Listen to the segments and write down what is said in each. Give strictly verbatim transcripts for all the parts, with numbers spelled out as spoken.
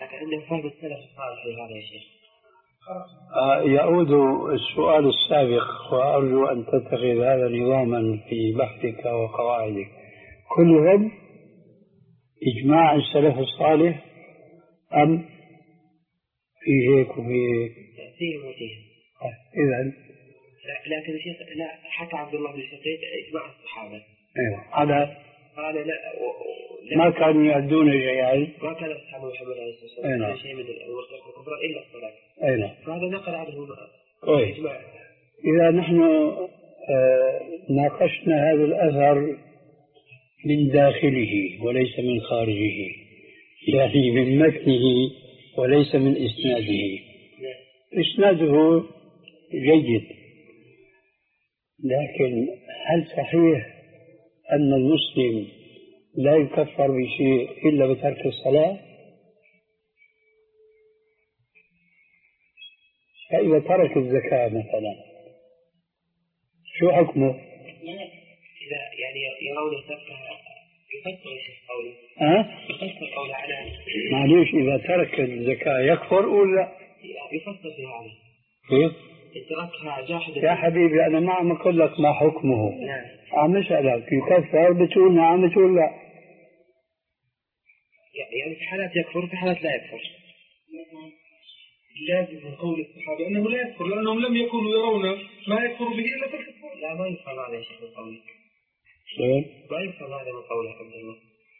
عنده فهم السلف الصالح في هذا الشيء. يعود السؤال السابق، وأرجو أن تتخذ هذا نظاما في بحثك وقواعدك. كلهم إجماع السلف الصالح أم في هيك وفي هيك؟ فيهم وفيهم. إذن لكن الشيخ لا، حتى عبد الله بن شقيق إجماع الصحابة. أيوة. على قال لا, ما كانوا يعدون شيئا، ما كان أصحاب محمد عليه الصلاة والسلام شيء من المرتكب الكفر إلا الصلاة. أيوة. فهذا نقل عنه إجماع. إذا نحن آه ناقشنا هذا الأثر من داخله وليس من خارجه، يعني من متنه وليس من إسناده. إسناده جيد، لكن هل صحيح أن المسلم لا يكفر بشيء إلا بترك الصلاة؟ فإذا ترك الزكاة مثلا شو حكمه؟ إذا يعني يرون تركها يفسر قوله. ها؟ يفسر قوله على معليش، إذا ترك الزكاة يكفر ولا؟ يفسر في هذا. كيف؟ تركها جاحد. يا حبيبي أنا ما عم أقول لك ما حكمه. نعم. عم أسألك يكفر بتقول نعم بتقول لا. يعني في حالات يكفر في حالات لا يكفر. لازم من قول الصحابة أنه لا يكفر، لأنهم لم يكونوا يرون ما يكفر به إلا في الكفر. لا ما يفهم هذا يا شيخ من قولك. شلون؟ ما يفهم هذا من قولك عبد الله.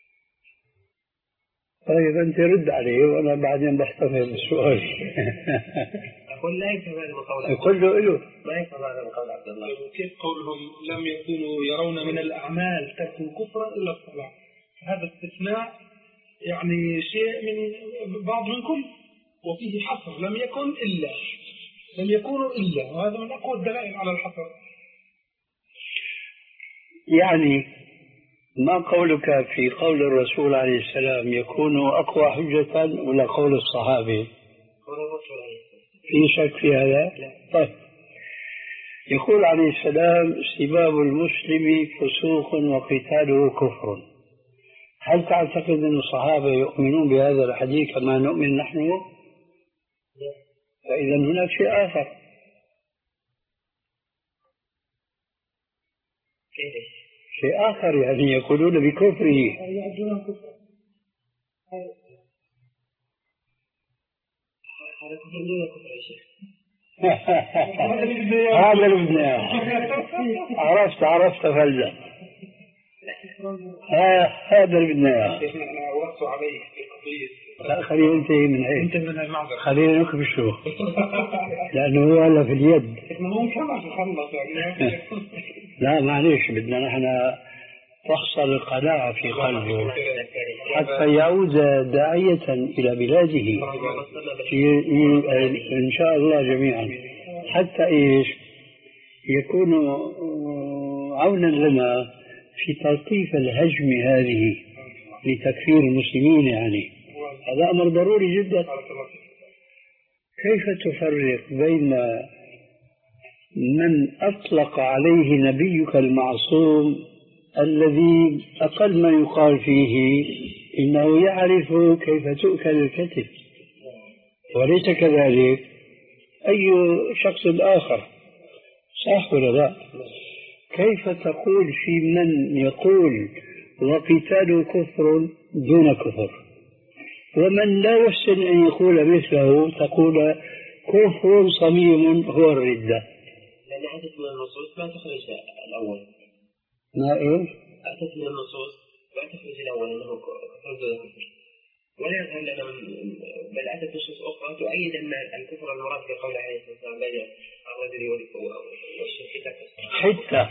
طيب أنت رد عليه وأنا بعدين بحتفظ بالسؤال. أقول لا يفهم هذا من قولك. كله له. ما يفهم هذا من قول عبد الله. كيف قولهم لم يكونوا يرون من الأعمال ترك كفرا إلا الصلاة؟ هذا استثناء يعني شيء من بعض من كل، وفيه حصر لم يكن إلا، لم يكونوا إلا، وهذا من أقوى الدلائل على الحصر. يعني ما قولك في قول الرسول عليه السلام يكون أقوى حجة ولا قول الصحابي؟ قول الرسول عليه السلام. في شك في هذا؟ لا. طيب، يقول عليه السلام سباب المسلم فسوق وقتاله كفر. هل تعتقد أن الصحابة يؤمنون بهذا الحديث كما نؤمن نحن؟ لا. فإذا هناك شيء آخر. شيء آخر يعني يقولون بكفره. هذا كفر دون كفر يا شيخ. هذا اللي عرفت عرفت فلذة. هذا اللي بدنا اياه. انا ورثت عليك في القضيه. لا خليه ينتهي من هيك. انت من المعذره. خلينا نكبشه. لانه هو هلا في اليد. هو كمان خلص يعني. لا معليش، بدنا نحن تحصل القناعة في قلبه حتى يعود داعية إلى بلاده إن شاء الله جميعا، حتى إيش يكون عونا لنا في تلطيف الهجم هذه لتكفير المسلمين. يعني هذا أمر ضروري جدا. كيف تفرق بين من أطلق عليه نبيك المعصوم الذي أقل ما يقال فيه إنه يعرف كيف تؤكل الكتف، وليس كذلك أي شخص آخر؟ صح ولا لا؟ كيف تقول في من يقول وقتال كفر دون كفر، ومن لا يحسن أن يقول مثله تقول كفر صميم هو الردة؟ لأن أتت من النصوص ما تخرج الأول. ما إيش؟ أتت من النصوص ما تخرج الأول أنه كفر دون كفر، ولا يظهر لنا من بل أتت نصوص أخرى تؤيد أن الكفر المراد في قول عليه الصلاة والسلام بين الرجل والشرك حتى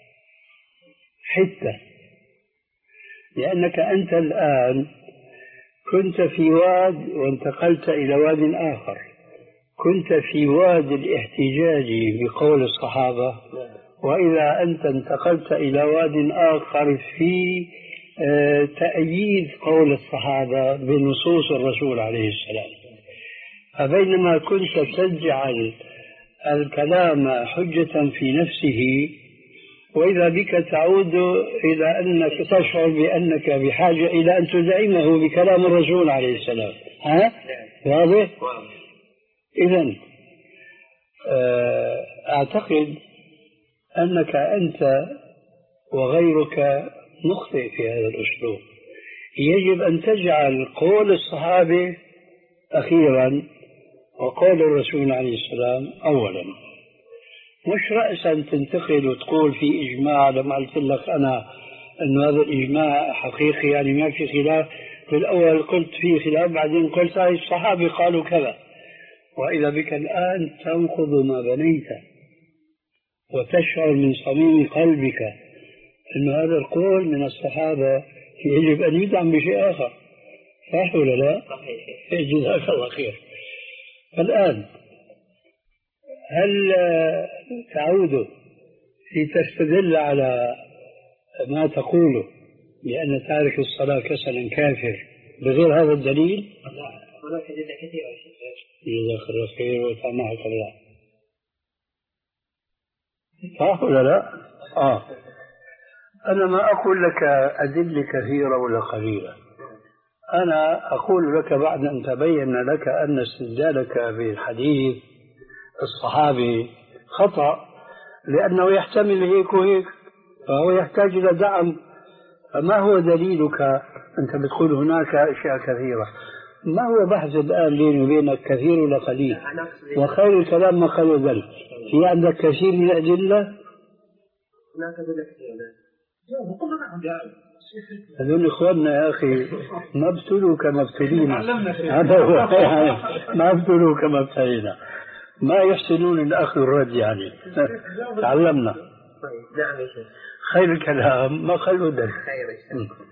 حتى لأنك أنت الآن كنت في واد وانتقلت إلى واد آخر. كنت في واد الاحتجاج بقول الصحابة، وإذا أنت انتقلت إلى واد آخر في تأييد قول الصحابة بنصوص الرسول عليه السلام. فبينما كنت تجعل الكلام حجة في نفسه، وإذا بك تعود إلى أنك تشعر بأنك بحاجة إلى أن تدعمه بكلام الرسول عليه السلام. ها؟ واضح؟ واضح. إذن أعتقد أنك أنت وغيرك مخطئ في هذا الأسلوب. يجب أن تجعل قول الصحابة أخيرا وقول الرسول عليه السلام أولا، مش رأسا تنتقل وتقول في إجماع. لما قلت لك أنا أن هذا الإجماع حقيقي يعني ما في خلاف، في الأول قلت في خلاف، بعدين قلت هاي الصحابة قالوا كذا، وإذا بك الآن تنقض ما بنيت وتشعر من صميم قلبك أن هذا القول من الصحابة يجب أن يدعم بشيء آخر. صح ولا لا؟ صحيح. جزاك الله خير. الآن هل تعود في تستدل على ما تقوله بأن تارك الصلاة كسلا كافر بغير هذا الدليل؟ لا، هناك أدلة كثيرة. جزاك الله خير وسامحك الله. صح ولا لا؟ آه. أنا ما أقول لك أدلة كثيرة ولا قليلة، أنا أقول لك بعد أن تبين لك أن استدلالك بالحديث الصحابي خطأ، لأنه يحتمل هيك وهيك، فهو يحتاج إلى دعم. فما هو دليلك؟ أنت بتقول هناك أشياء كثيرة، ما هو بحث الآن بيني وبينك كثير ولا قليل؟ وخير الكلام ما قال ذلك. في عندك كثير من الأدلة؟ هناك أدلة كثيرة. هذول إخواننا يا أخي ما ابتلوا كما ابتلينا، هذا هو يعني ما ابتلوا كما ابتلينا، ما يحسنون الأخذ والرد يعني. تعلمنا. نعم يا شيخ. خير الكلام ما قالوا ذلك. خير يا شيخ.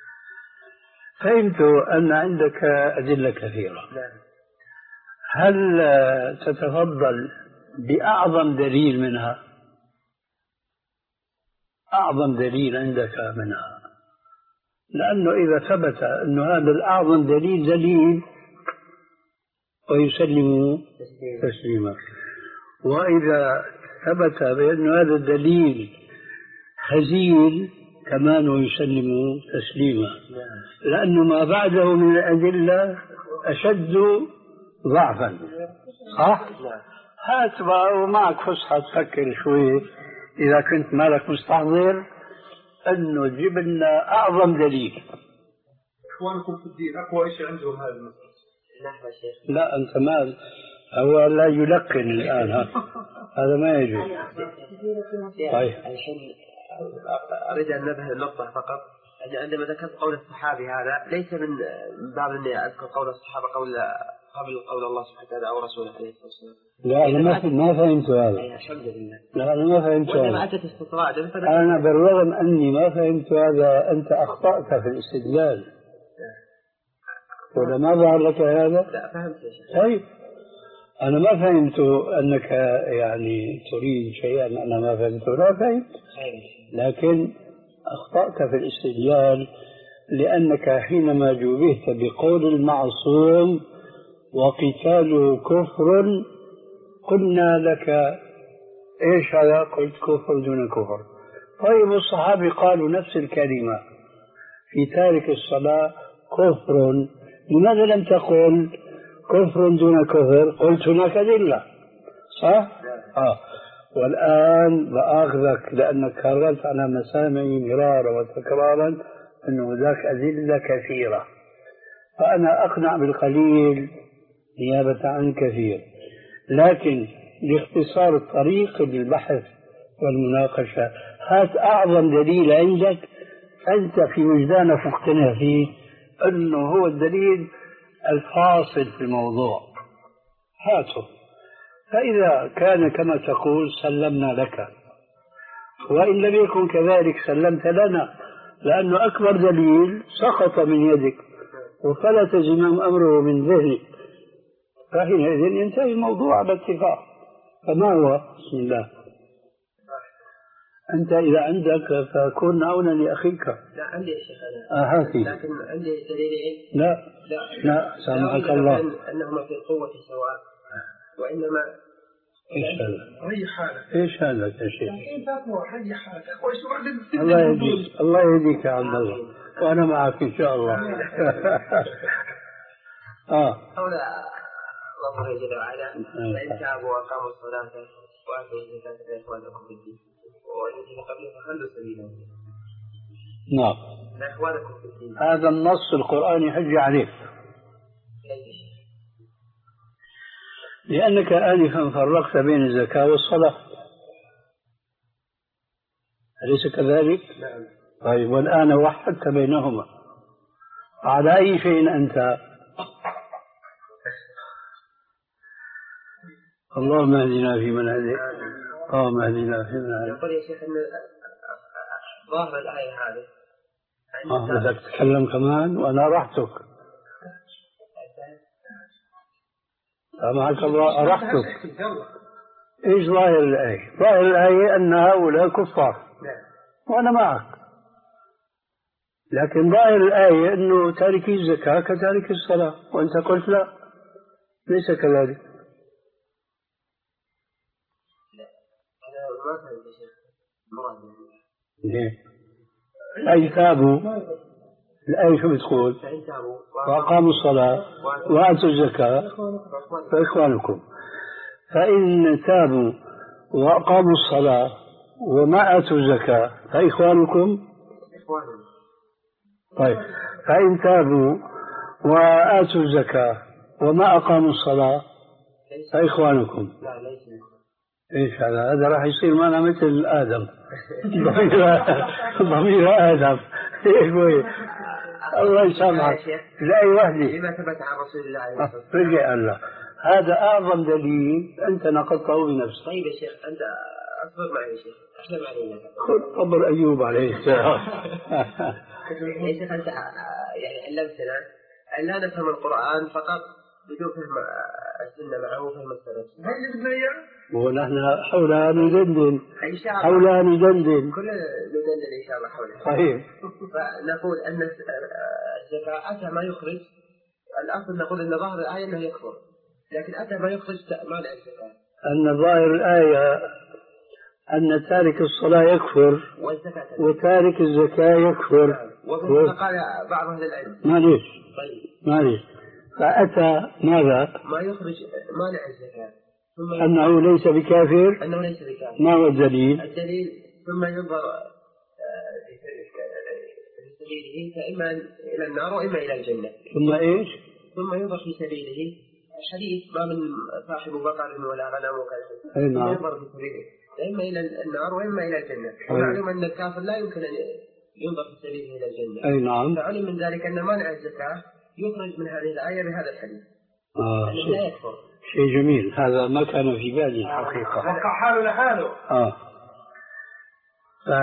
فهمت أن عندك أدلة كثيرة. هل تتفضل بأعظم دليل منها؟ أعظم دليل عندك منها، لأنه إذا ثبت أن هذا الأعظم دليل دليل ويسلم تسليما، وإذا ثبت بأن هذا الدليل هزيل كمان ويسلم تسليما، لأنه ما بعده من الأدلة أشد ضعفا. صح؟ هات بقى ومعك فسحة تفكر شوي إذا كنت مالك مستحضر أنه جيب لنا أعظم دليل. إخوانكم في الدين أقوى شيء عندهم هذا المسألة. نعم يا شيخ. لا أنت مال هو لا يلقن الآن، هذا ما يجوز. طيب الحين أريد أن نبه النقطة فقط، أن عندما ذكرت قول الصحابي هذا ليس من باب أني أذكر قول الصحابة قول قبل قول الله سبحانه وتعالى أو رسوله عليه الصلاة والسلام. لا أنا ما ما فهمت هذا. الحمد لله. لا أنا ما فهمت هذا. وإنما أتت استطراد. أنا بالرغم أني ما فهمت هذا أنت أخطأت في الاستدلال. ولا ما ظهر لك هذا؟ لا فهمت يا شيخ. طيب أنا ما فهمت أنك يعني تريد شيئا أنا ما فهمته، لا فهمت، لكن أخطأت في الاستدلال لأنك حينما جوبهت بقول المعصوم وقتاله كفر قلنا لك إيش هذا؟ قلت كفر دون كفر. طيب الصحابة قالوا نفس الكلمة في تارك الصلاة كفر، لماذا لم تقل كفر دون كفر؟ قلت هناك أدلة. صح؟ آه. والآن بآخذك لأنك كررت على مسامعي مرارا وتكرارا أنه ذاك أدلة كثيرة، فأنا أقنع بالقليل نيابة عن كثير، لكن لاختصار الطريق للبحث والمناقشة هات أعظم دليل عندك أنت في وجدانك مقتنع فيه أنه هو الدليل الفاصل في الموضوع، هاته. فإذا كان كما تقول سلمنا لك، وإن لم يكن كذلك سلمت لنا، لأنه أكبر دليل سقط من يدك وفلت زمام أمره من ذهنك، فحينئذ ينتهي الموضوع على اتفاق. فما هو؟ بسم الله. أنت إذا عندك فكن عونا لأخيك. لا عندي يا شيخ أنا. آه هاتي. لكن عندي دليلين. لا لا, لا سامحك الله. أنهما في القوة سواء، وإنما إيش هذا؟ أي حالة. إيش هذا يا شيخ؟ أي حالة. الله يهديك، الله يهديك يا عبد الله، وأنا معك إن شاء الله. آه قول الله جل وعلا فإن تابوا وأقاموا الصلاة وآتوا الزكاة فإخوانكم في الدين والذين قبلهم فخلوا سبيلهم. نعم. فإخوانكم في الدين. هذا النص القرآني حجة عليك. لأنك آنفا فرقت بين الزكاة والصلاة، أليس كذلك؟ نعم. طيب والآن وحدت بينهما، على أي شيء أنت؟ اللهم اهدنا فيمن هديت، اللهم اهدنا فيمن هديت. يقول يا شيخ أن ظاهر الآية هذه آه بدك تتكلم كمان وأنا راحتك. سامحك الله أرحتك. إيش ظاهر الآية؟ ظاهر الآية أن هؤلاء كفار وأنا معك، لكن ظاهر الآية أنه تاركي الزكاة كتارك الصلاة، وأنت قلت لا ليس كذلك. أي تابوا، الآية شو بتقول؟ وأقاموا الصلاة وآتوا الزكاة فإخوانكم. فإن تابوا وأقاموا الصلاة وما آتوا الزكاة فإخوانكم. طيب فإن تابوا وآتوا الزكاة وما أقاموا الصلاة فإخوانكم. إيش هذا؟ هذا راح يصير معنا مثل آدم. ضمير آدم. الله يسامحك. لا وحدي. لما ثبت عن رسول الله عليه الصلاة والسلام. رجع الله. هذا أعظم دليل أنت نقضته بنفسك. طيب يا شيخ أنت أصبر معي يا شيخ، أحلم علينا. خذ صبر أيوب عليه السلام. يا شيخ أنت يعني علمتنا أن لا نفهم القرآن فقط بدون فهم السنة معه وفهم السلف. هل بدنا إياه؟ ونحن حولها ندندن. حولها ندندن. كلنا ندندن إن شاء الله حولها. صحيح. فنقول أن الزكاة أتى ما يخرج، الأصل نقول أن ظاهر الآية أنه يكفر، لكن أتى ما يخرج مانع الزكاة. أن ظاهر الآية أن تارك الصلاة يكفر وتارك الزكاة يكفر. وكما قال بعض أهل العلم. معليش. طيب. معليش. فأتى ماذا؟ ما يخرج مانع الزكاة. أنه ليس بكافر. أنه ليس بكافر. ما هو الدليل؟ الدليل ثم ينظر في سبيله فإما إلى النار وإما إلى الجنة. ثم إيش؟ ثم ينظر في سبيله الحديث ما من صاحب بقر ولا غنم وكذا. أي نعم. ينظر في سبيله إما إلى النار وإما إلى الجنة. ومعلوم أن الكافر لا يمكن أن ينظر في سبيله إلى الجنة. أي نعم. فعلم من ذلك أن مانع الزكاة يخرج من هذه الآية بهذا الحديث. آه لا يكفر. شيء جميل، هذا ما كان في بالي الحقيقة. وقع حاله لحاله. آه. ف...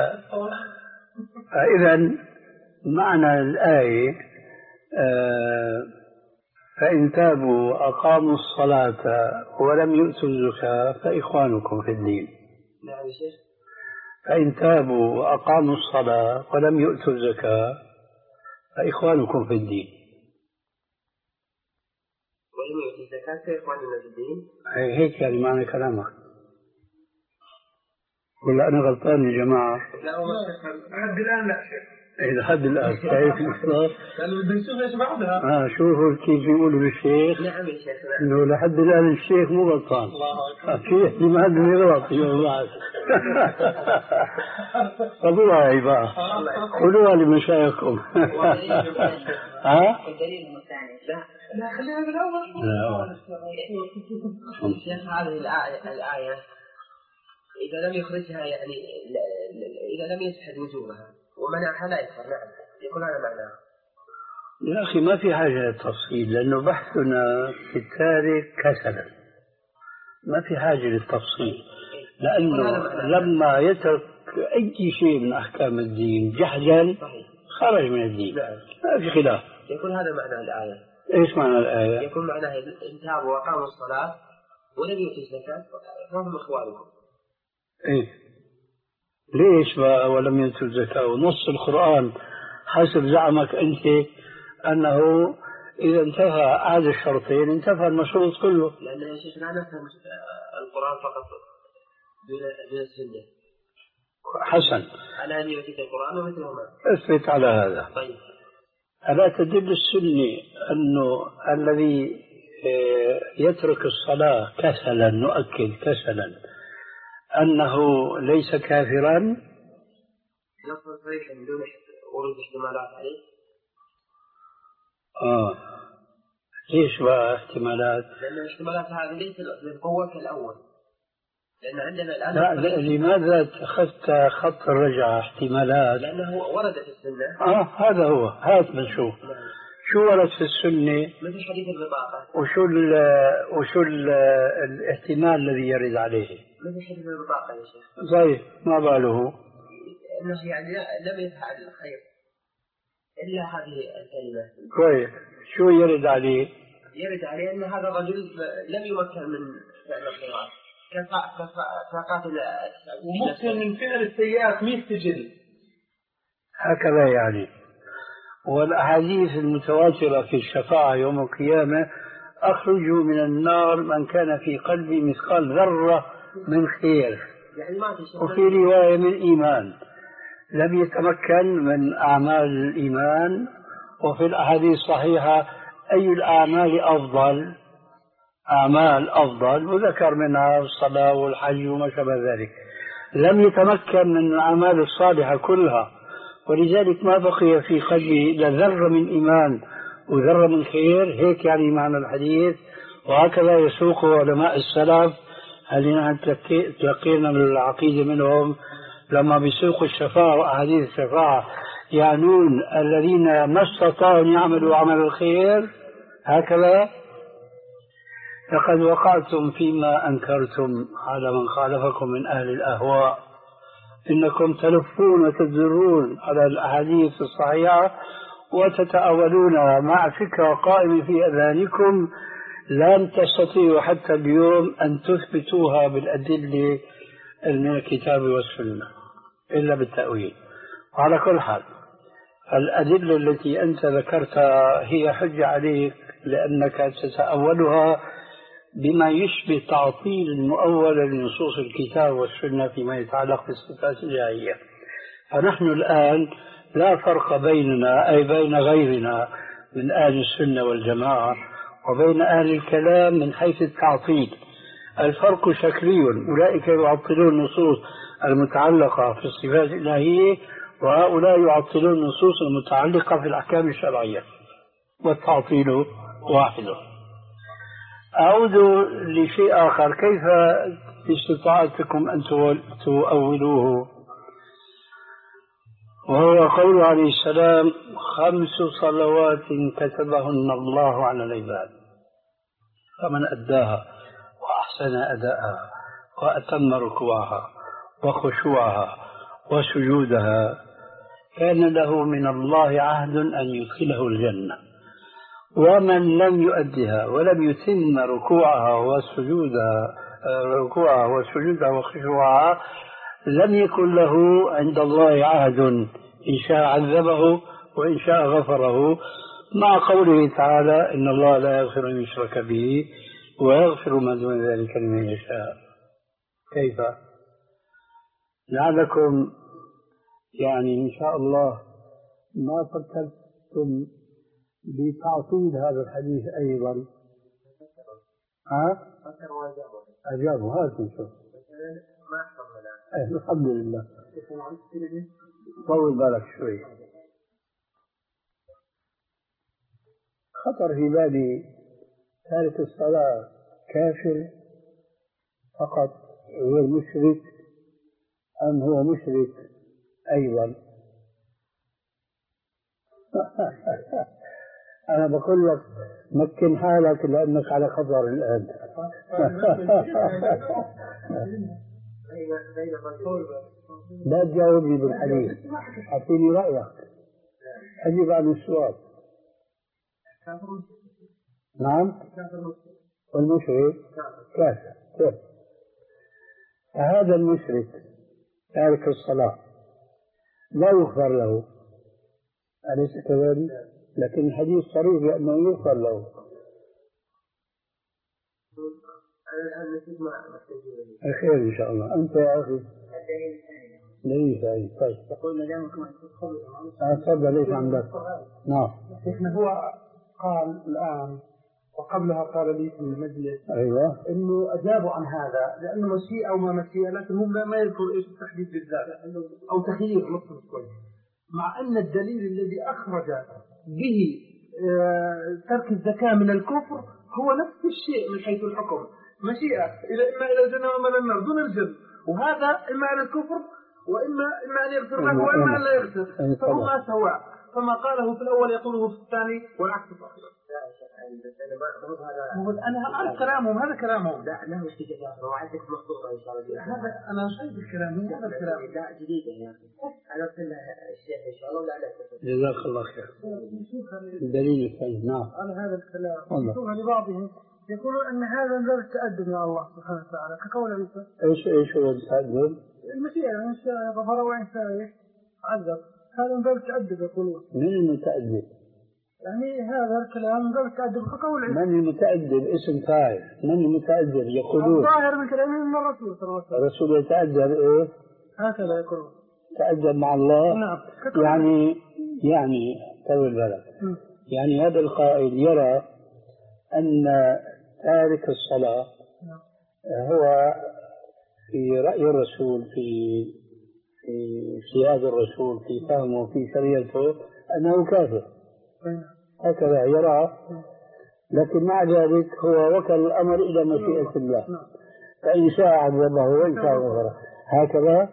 فإذا معنى الآية آه فإن تابوا وأقاموا الصلاة ولم يؤتوا الزكاة فإخوانكم في الدين. نعم يا شيخ. فإن تابوا وأقاموا الصلاة ولم يؤتوا الزكاة فإخوانكم في الدين. ولم يؤتوا الزكاة فإخواننا في الدين. هيك يعني معنى كلامك. ولا أنا غلطان يا جماعة؟ لا والله لحد الآن لا شيخ. إذا حد الآن شايف الإصلاح. لأنه بدنا نشوف إيش بعدها. آه شوفوا كيف بيقولوا للشيخ. نعم يا شيخ. إنه لحد الآن الشيخ مو غلطان. الله أكبر. في احتمال إنه يغلط يوم بعد. خذوها يا بقى. خذوها لمشايخكم. ها؟ الدليل الثاني. لا لا خلينا بالأول. لا. شيخ هذه الآية الآية إذا لم يخرجها يعني إذا لم يشهد وجوبها ومنعها لا يكفر. نعم يكون هذا معناه. يا أخي ما في حاجة للتفصيل لأنه بحثنا في التاريخ كسلا، ما في حاجة للتفصيل لأنه لما يترك أي شيء من أحكام الدين جهلا خرج من الدين. ما في خلاف. يكون هذا معنى الآية. إيش معنى الآية؟ يكون معناه إن تابوا وأقاموا الصلاة ولم يؤتوا الزكاة فهم إخوانكم. إيه ليش بقى ولم يؤتوا الزكاة؟ ونص القرآن حسب زعمك أنت أنه إذا انتهى أحد الشرطين انتهى المشروط كله. لأن يا شيخ لا نفهم القرآن فقط دون السنة. حسن. على أن يؤتي القرآن ومثلهما. اثبت على هذا. طيب. ألا تدل السنة أنه الذي يترك الصلاة كسلا، نؤكد كسلا، أنه ليس كافرا؟ نص صريح بدون ورود احتمالات عليه. آه ليش بقى احتمالات؟ لأن الاحتمالات هذه ليست بالقوة كالأول، لأن عندنا الآن لا لا، لماذا اتخذت خط الرجعة احتمالات؟ لأنه ورد في السنة. آه هذا هو، هات بنشوف شو ورد في السنة، مثل حديث البطاقة، وشو ال وشو ال الاحتمال الذي يرد عليه. مثل حديث البطاقة يا شيخ. طيب ما باله؟ إنه يعني لم يفعل الخير إلا هذه الكلمة. كويس، شو يرد عليه؟ يرد عليه أن هذا الرجل لم يمكن من فعل الخيرات كقاتل، وممكن من فعل السيئات مستجل هكذا يعني. والأحاديث المتواترة في الشفاعة يوم القيامة: أخرجوا من النار من كان في قلبي مثقال ذرة من خير، يعني ما وفي رواية من إيمان، لم يتمكن من أعمال الإيمان. وفي الأحاديث الصحيحة أي الأعمال أفضل، أعمال أفضل، وذكر منها الصلاة والحج وما شابه ذلك. لم يتمكن من الأعمال الصالحة كلها، ولذلك ما بقي في قلبه إلا ذرة من إيمان وذرة من خير. هيك يعني معنى الحديث، وهكذا يسوقه علماء السلف. هل نحن تلقينا من العقيدة منهم لما بيسوقوا الشفاعة وأحاديث الشفاعة يعنون الذين ما استطاعوا أن يعملوا عمل الخير هكذا. لقد وقعتم فيما أنكرتم على من خالفكم من أهل الأهواء، إنكم تلفون وتدرون على الأحاديث الصحيحة وتتأولون مع فكرة قائمة في أذهانكم لن تستطيعوا حتى اليوم أن تثبتوها بالأدلة من الكتاب والسنة إلا بالتأويل. وعلى كل حال الأدلة التي أنت ذكرتها هي حجة عليك، لأنك تتأولها بما يشبه تعطيل المؤول لنصوص الكتاب والسنة فيما يتعلق بالصفات الإلهية. فنحن الآن لا فرق بيننا أي بين غيرنا من أهل السنة والجماعة وبين أهل الكلام من حيث التعطيل. الفرق شكلي، أولئك يعطلون النصوص المتعلقة في الصفات الإلهية، وهؤلاء يعطلون النصوص المتعلقة في الأحكام الشرعية، والتعطيل واحد. أعود لشيء آخر: كيف باستطاعتكم أن تؤولوه؟ وهو قول عليه السلام: خمس صلوات كتبهن الله على العباد، فمن أداها وأحسن أداءها وأتم ركوعها وخشوعها وسجودها كان له من الله عهد أن يدخله الجنة. ومن لم يؤدها ولم يتم ركوعها وسجودها ركوعها وسجودها وخشوعها لم يكن له عند الله عهد، إن شاء عذبه وإن شاء غفره، مع قوله تعالى: إن الله لا يغفر أن يشرك به ويغفر ما دون ذلك لمن يشاء. كيف؟ لعلكم يعني إن شاء الله ما فكرتم بتعطيل هذا الحديث أيضا. ها؟ أجابوا هذا نشوف. أيه الحمد لله. طول بالك شوي. خطر في بالي تارك الصلاة كافر فقط غير مشرك أم هو مشرك أيضا؟ أنا بقول لك مكن حالك لأنك على خطر الآن. لا تجاوبني بالحديث، أعطيني رأيك، أجيب عن السؤال. نعم، والمشرك كافر. كيف؟ فهذا المشرك تارك الصلاة لا يغفر له، أليس كذلك؟ لكن الحديث صريح بأنه يغفر له. الخير إن شاء الله. أنت يا أخي ليس أي طيب. يقول ما دام تفضل ليس عندك. نعم. إحنا هو قال الآن وقبلها قال لي في المجلس أيوة إنه أجابوا عن هذا لأنه مشيئة أو ما مشيئة، لكن هم ما يذكر إيش التحديد بالذات أو تخيير نصف كويس، مع أن الدليل الذي أخرج به ترك الزكاة من الكفر هو نفس الشيء من حيث الحكم، مشيئة إلى إما إلى الجنة وإما إلى النار دون الجنة، وهذا إما إلى الكفر وإما إما أن يغفر له وإما أن لا يغفر، فهما سواء، فما قاله في الأول يقوله في الثاني والعكس صحيح. أنا أعرف كلامهم، هذا كلامهم. لا لا مش كذا، هو عندك مخطوطة إن شاء الله. هذا أنا شايف الكلام، هذا الكلام. لا جديدة يعني. أنا أقول الشيخ إن شاء الله لا لا. جزاك الله خير. الدليل الثاني. نعم. على هذا الكلام. يشوف لبعضهم يقولون أن هذا من باب التأدب مع الله سبحانه وتعالى كقول عيسى. إيش إيش هو التأدب؟ المشيئة إن شاء غفر وإن شاء عذب، هذا من باب التأدب يقولون. من المتأدب؟ يعني هذا الكلام من باب التأدب كقول عيسى. من المتأدب اسم فاعل، من المتأدب يقولون. الظاهر من كلامه من الرسول صلى الله عليه وسلم. الرسول يتأدب إيه؟ هكذا يقولون. تأدب مع الله. نعم. يعني يعني طول بالك. يعني هذا القائل يرى أن تارك الصلاة هو في رأي الرسول في في سياق الرسول في فهمه في شريعته أنه كافر، هكذا يرى، لكن مع ذلك هو وكل الأمر إلى مشيئة الله، فإن شاء عذبه وإن شاء غفره هكذا.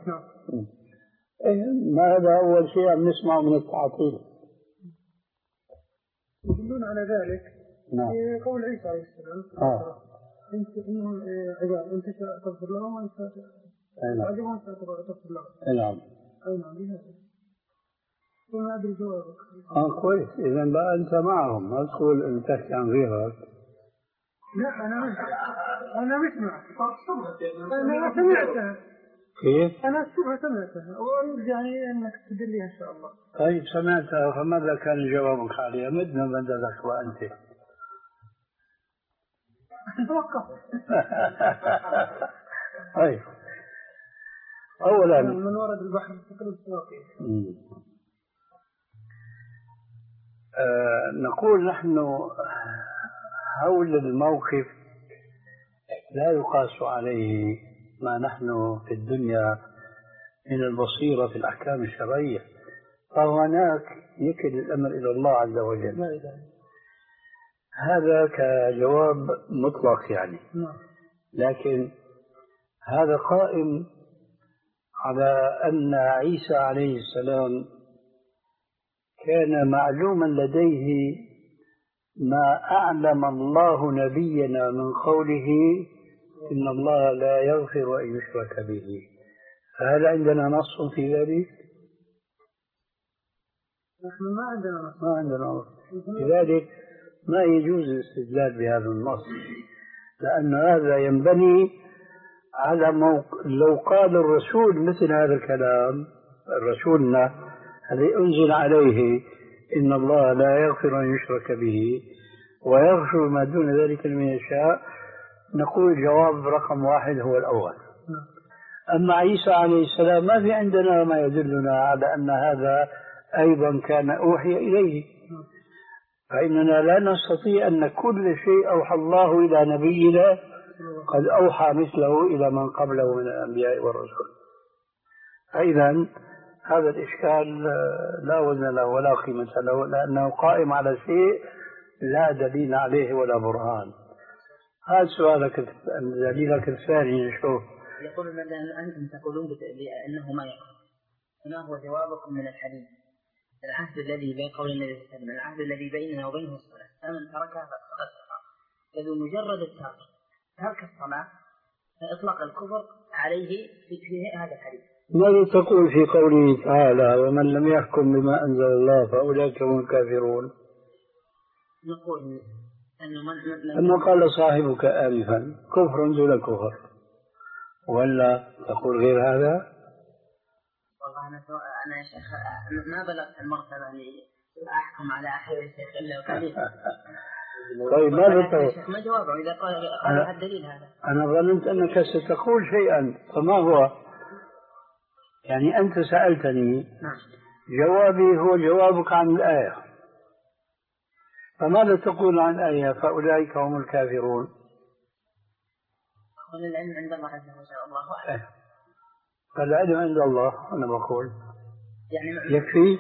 ما هذا أول شيء نسمعه من التعطيل. يدلون على ذلك. نعم. في قول عيسى عليه السلام. آه. أنت إنهم عباد أنت تغفر لهم وأنت تعذبهم تغفر لهم. نعم. أي نعم بهذا. وما أدري جوابك. آه كويس، إذا بقى أنت معهم، ما تقول أن تحكي عن غيرك. لا أنا مش أنا مش معك. أنا سمعتها. كيف؟ أنا الشبهة سمعتها وأريد يعني أنك تدلي إن شاء الله. طيب سمعتها، فماذا كان جوابك عليها؟ مدنا بدلك وأنت. توقف. طيب أولا من ورد البحر تقرب سواقي. آه نقول نحن حول الموقف لا يقاس عليه ما نحن في الدنيا من البصيرة في الأحكام الشرعية، فهناك يكل الأمر إلى الله عز وجل. هذا كجواب مطلق يعني، لكن هذا قائم على أن عيسى عليه السلام كان معلوما لديه ما أعلم الله نبينا من قوله إن الله لا يغفر أن يشرك به، فهل عندنا نص في ذلك؟ نحن ما عندنا نص. ما عندنا نص، لذلك ما يجوز الاستدلال بهذا النص، لأن هذا ينبني على موق... لو قال الرسول مثل هذا الكلام، رسولنا الذي أنزل عليه إن الله لا يغفر أن يشرك به ويغفر ما دون ذلك لمن يشاء، نقول جواب رقم واحد هو الأول. أما عيسى عليه السلام ما في عندنا ما يدلنا على أن هذا أيضا كان أوحي إليه، فإننا لا نستطيع أن كل شيء أوحى الله إلى نبينا قد أوحى مثله إلى من قبله من الأنبياء والرسل. فإذا هذا الإشكال لا وزن له ولا قيمة له، لأنه قائم على شيء لا دليل عليه ولا برهان. هذا سؤالك دليلك الثاني. نشوف. يقول أنتم تقولون بأنه ما يقع، ما هو جوابكم من الحديث؟ العهد الذي بين قول النبي صلى الله عليه وسلم العهد الذي بيننا وبينه الصلاة، فمن تركها فقد كفر. فذو مجرد الترك ترك الصلاة فإطلق الكفر عليه في, في هذا الحديث. ماذا تقول في قوله تعالى ومن لم يحكم بما أنزل الله فأولئك هم الكافرون؟ نقول أنه من أما قال صاحبك آنفا كفر دون كفر، ولا تقول غير هذا؟ والله أنا أنا يا شيخ ما بلغت المرتبة اللي أحكم على أحد الشيخ إلا وكذلك. طيب ماذا تقول؟ ما جوابه إذا قال قال الدليل هذا؟ أنا ظننت أنك ستقول شيئا، فما هو؟ يعني أنت سألتني، نعم. جوابي هو جوابك عن الآية، فماذا تقول عن الآية فأولئك هم الكافرون؟ قل العلم عند الله عز وجل، الله أعلم. فالعلم عند الله، أنا بقول يعني يكفي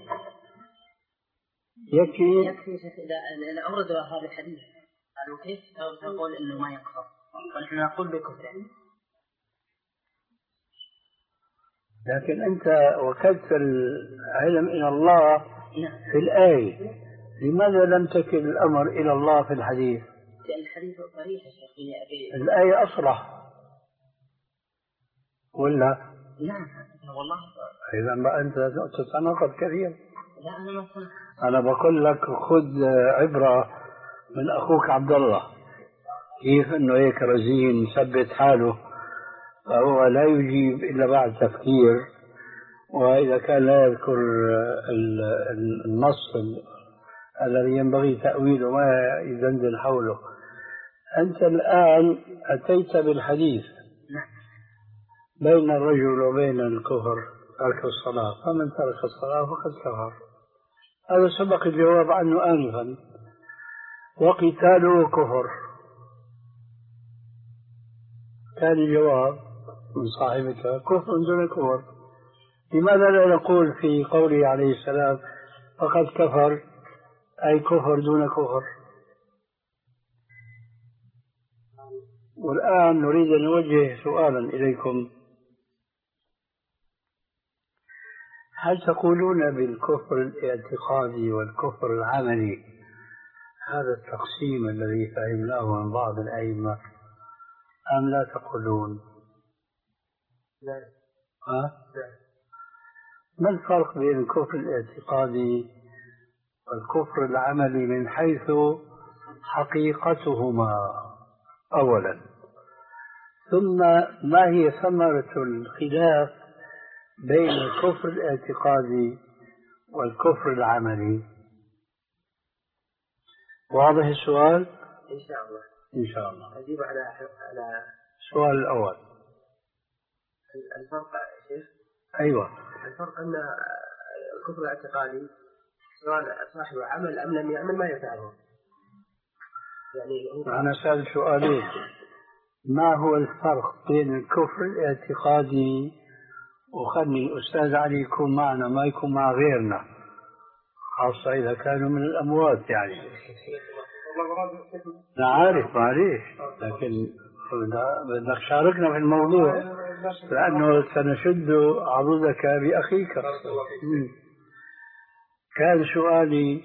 يكفي يكفي شيخ إذا إذا أوردوا هذا الحديث قالوا كيف تقول إنه ما يكفر ونحن نقول بكفر. لكن أنت وكلت العلم إلى الله في الآية، لماذا لم تكل الأمر إلى الله في الحديث؟ لأن الحديث صريح يا شيخ. الآية أصرح ولا؟ نعم والله. إذا ما أنت تتناقض كثير. لا أنا ما أنا بقول لك خذ عبرة من أخوك عبد الله، كيف إنه هيك رزين مثبت حاله، فهو لا يجيب إلا بعد تفكير، وإذا كان لا يذكر النص الذي ينبغي تأويله ما يزندن حوله. أنت الآن أتيت بالحديث بين الرجل وبين الكفر ترك الصلاة، فمن ترك الصلاة فقد كفر. هذا سبق الجواب عنه آنفا. وقتاله كفر، كان الجواب من صاحبك كفر دون كفر. لماذا لا نقول في قوله عليه السلام فقد كفر أي كفر دون كفر؟ والآن نريد أن نوجه سؤالا إليكم، هل تقولون بالكفر الاعتقادي والكفر العملي هذا التقسيم الذي فهمناه من بعض الأئمة أم لا تقولون؟ لا. ها؟ ما الفرق بين الكفر الاعتقادي والكفر العملي من حيث حقيقتهما أولا، ثم ما هي ثمرة الخلاف بين الكفر الاعتقادي والكفر العملي؟ واضح السؤال؟ إن شاء الله. إن شاء الله. أجيب على على السؤال الأول. الفرق يا شيخ؟ أيوة. الفرق أن الكفر الاعتقادي سواء صاحب عمل أم لم يعمل ما يفعله. يعني أنا سأل سؤالين، ما هو الفرق بين الكفر الاعتقادي، وخلني الأستاذ علي يكون معنا ما يكون مع غيرنا، خاصة إذا كانوا من الأموات يعني. أنا عارف معليش، لكن بدك شاركنا في الموضوع لأنه سنشد عضدك بأخيك. كان سؤالي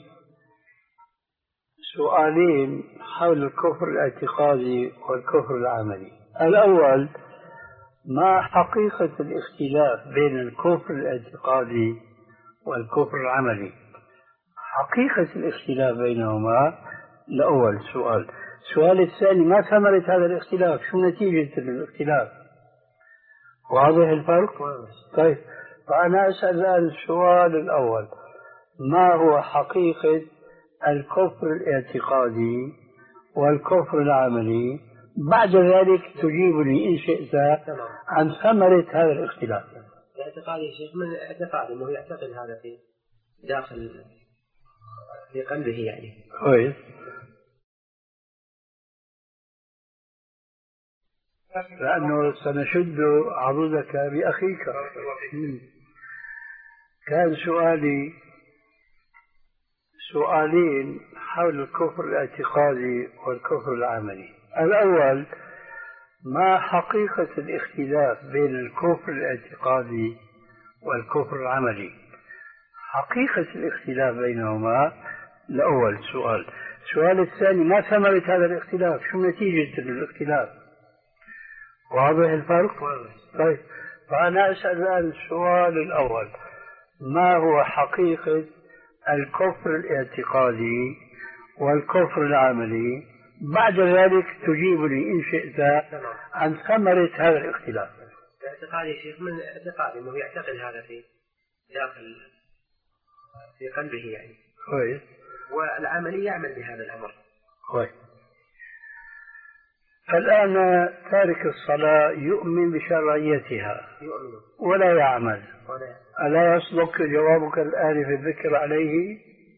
سؤالين حول الكفر الاعتقادي والكفر العملي. الأول، ما حقيقة الاختلاف بين الكفر الاعتقادي والكفر العملي؟ حقيقة الاختلاف بينهما الأول سؤال. السؤال الثاني، ما ثمرة هذا الاختلاف؟ شو نتيجة الاختلاف؟ واضح الفرق؟ طيب، فأنا أسأل السؤال الأول، ما هو حقيقة الكفر الاعتقادي والكفر العملي؟ بعد ذلك تجيبني إن شئت عن ثمرة هذا الاختلاف. الاعتقادي يا شيخ من الاعتقاد أنه يعتقد هذا في داخل في قلبه يعني. كويس. لأنه سنشد عضدك بأخيك. كان سؤالي سؤالين حول الكفر الاعتقادي والكفر العملي. الأول، ما حقيقة الاختلاف بين الكفر الاعتقادي والكفر العملي؟ حقيقة الاختلاف بينهما الأول سؤال. السؤال الثاني، ما ثمرة هذا الاختلاف؟ شو نتيجة الاختلاف؟ واضح الفرق؟ طيب، فأنا أسأل الآن السؤال الأول، ما هو حقيقة الكفر الاعتقادي والكفر العملي؟ بعد ذلك تجيبني إن شئت عن ثمرة هذا الاختلاف. الاعتقاد يا شيخ من الاعتقاد أنه يعتقد هذا في داخل في قلبه يعني. كويس. والعملي يعمل بهذا الأمر. كويس. الآن تارك الصلاة يؤمن بشرعيتها يؤمن ولا يعمل، ولا ألا يصدق جوابك الآن في الذكر عليه؟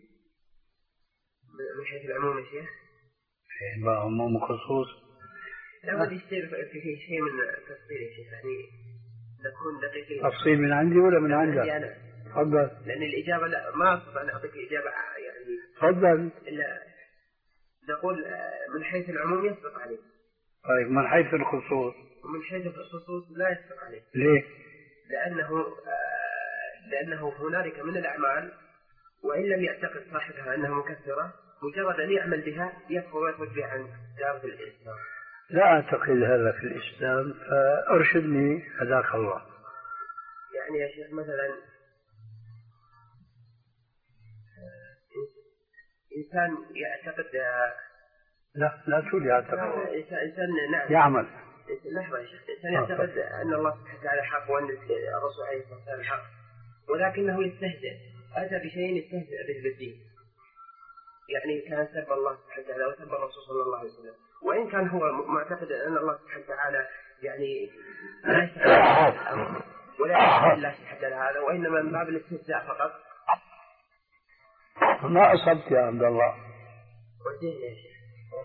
من حيث العموم يا شيخ؟ ما عموم خصوص؟ لا، بد يصير في شيء من تفصيل يا شيخ، يعني نكون دقيقين. تفصيل من عندي ولا من عندك؟ أنا تفضل. لأن الإجابة لا ما أستطيع أن أعطيك إجابة يعني تفضل. إلا نقول من حيث العموم يصدق عليه. طيب من حيث الخصوص؟ ومن حيث الخصوص لا يصدق عليه. ليه؟ لأنه لأنه هنالك من الأعمال وإن لم يعتقد صاحبها أنها مكثرة، مجرد أن يعمل بها يكفر ويخرج بها عن دائرة الإسلام. لا أعتقد هذا في الإسلام، فأرشدني هداك الله. يعني يا شيخ مثلا إنسان يعتقد، لا لا تقول يعتقد، إنسان نعم يعمل. لحظة يا شيخ، إنسان يعتقد أن الله سبحانه وتعالى حق وأن الرسول عليه الصلاة والسلام حق، ولكنه يستهزئ، أتى بشيء يستهزئ به بالدين، يعني كان سب الله سبحانه وتعالى وسب الرسول صلى الله عليه وسلم، وإن كان هو معتقد أن الله سبحانه وتعالى يعني لا يستحق ولا يستحق الله سبحانه وتعالى هذا، وإنما من باب الاستهزاء فقط. ما أصبت يا عبد الله. ودين يا شيخ،